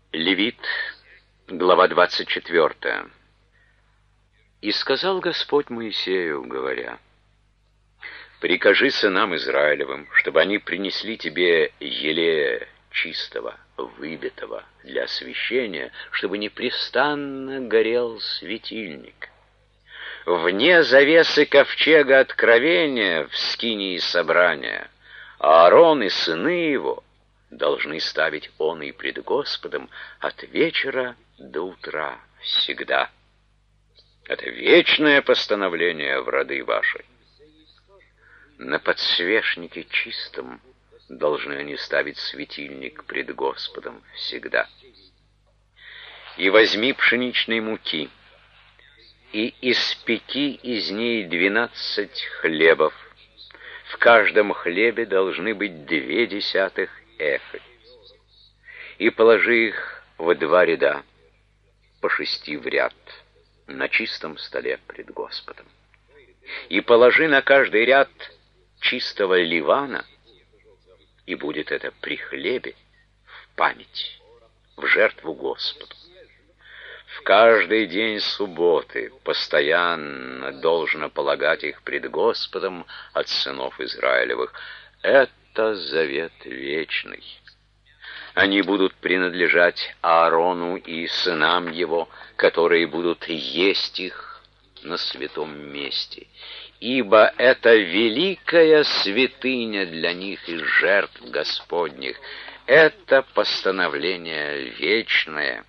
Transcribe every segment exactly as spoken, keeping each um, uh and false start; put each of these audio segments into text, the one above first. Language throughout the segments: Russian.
Левит, глава двадцать четвёртая. «И сказал Господь Моисею, говоря: прикажи сынам Израилевым, чтобы они принесли тебе елея чистого, выбитого для освящения, чтобы непрестанно горел светильник. Вне завесы ковчега откровения в скинии собрания Аарон и сыны его должны ставить он и пред Господом от вечера до утра всегда. Это вечное постановление в роды ваши. На подсвечнике чистом должны они ставить светильник пред Господом всегда. И возьми пшеничной муки, и испеки из ней двенадцать хлебов. В каждом хлебе должны быть две десятых эфы. И положи их в два ряда, по шести в ряд, на чистом столе пред Господом. И положи на каждый ряд чистого ливана, и будет это при хлебе в память, в жертву Господу. В каждый день субботы постоянно должно полагать их пред Господом от сынов Израилевых. Это завет вечный. Они будут принадлежать Аарону и сынам его, которые будут есть их на святом месте. Ибо это великая святыня для них из жертв Господних. Это постановление вечное.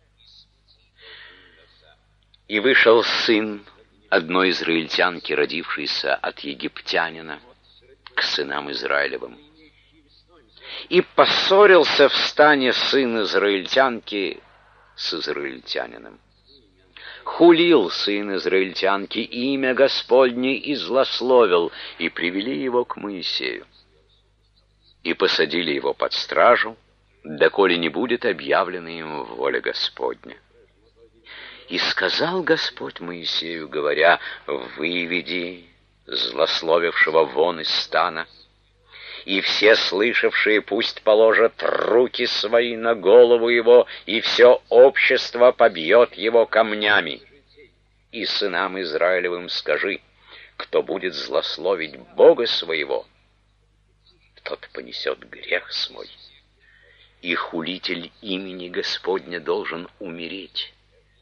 И вышел сын одной израильтянки, родившейся от египтянина, к сынам Израилевым. И поссорился в стане сын израильтянки с израильтянином. Хулил сын израильтянки имя Господне и злословил, и привели его к Моисею. И посадили его под стражу, доколе не будет объявлена им воля Господня. И сказал Господь Моисею, говоря: выведи злословившего вон из стана, и все слышавшие пусть положат руки свои на голову его, и все общество побьет его камнями. И сынам Израилевым скажи: кто будет злословить Бога своего, тот понесет грех свой, и хулитель имени Господня должен умереть.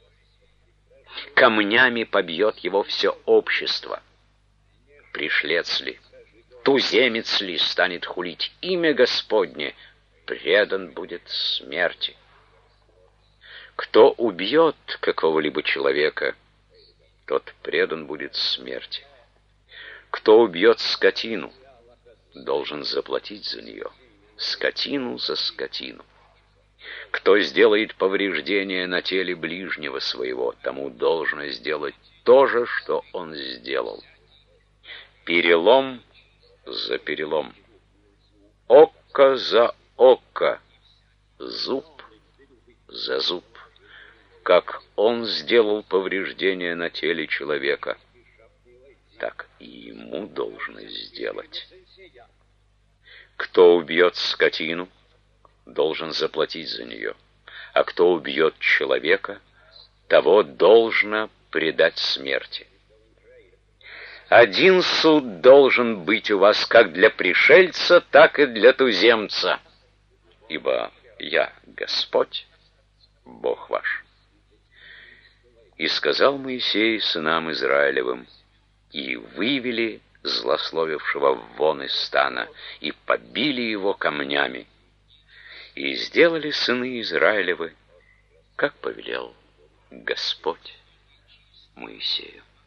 Камнями побьет его все общество. Пришлец ли, туземец ли станет хулить имя Господне, предан будет смерти. Кто убьет какого-либо человека, тот предан будет смерти. Кто убьет скотину, должен заплатить за нее, скотину за скотину. Кто сделает повреждение на теле ближнего своего, тому должно сделать то же, что он сделал. Перелом за перелом, око за око, зуб за зуб. Как он сделал повреждение на теле человека, так и ему должно сделать. Кто убьет скотину, должен заплатить за нее, а кто убьет человека, того должно предать смерти. Один суд должен быть у вас как для пришельца, так и для туземца, ибо я Господь, Бог ваш. И сказал Моисей сынам Израилевым, и вывели злословившего вон из стана, и побили его камнями. И сделали сыны Израилевы, как повелел Господь Моисею.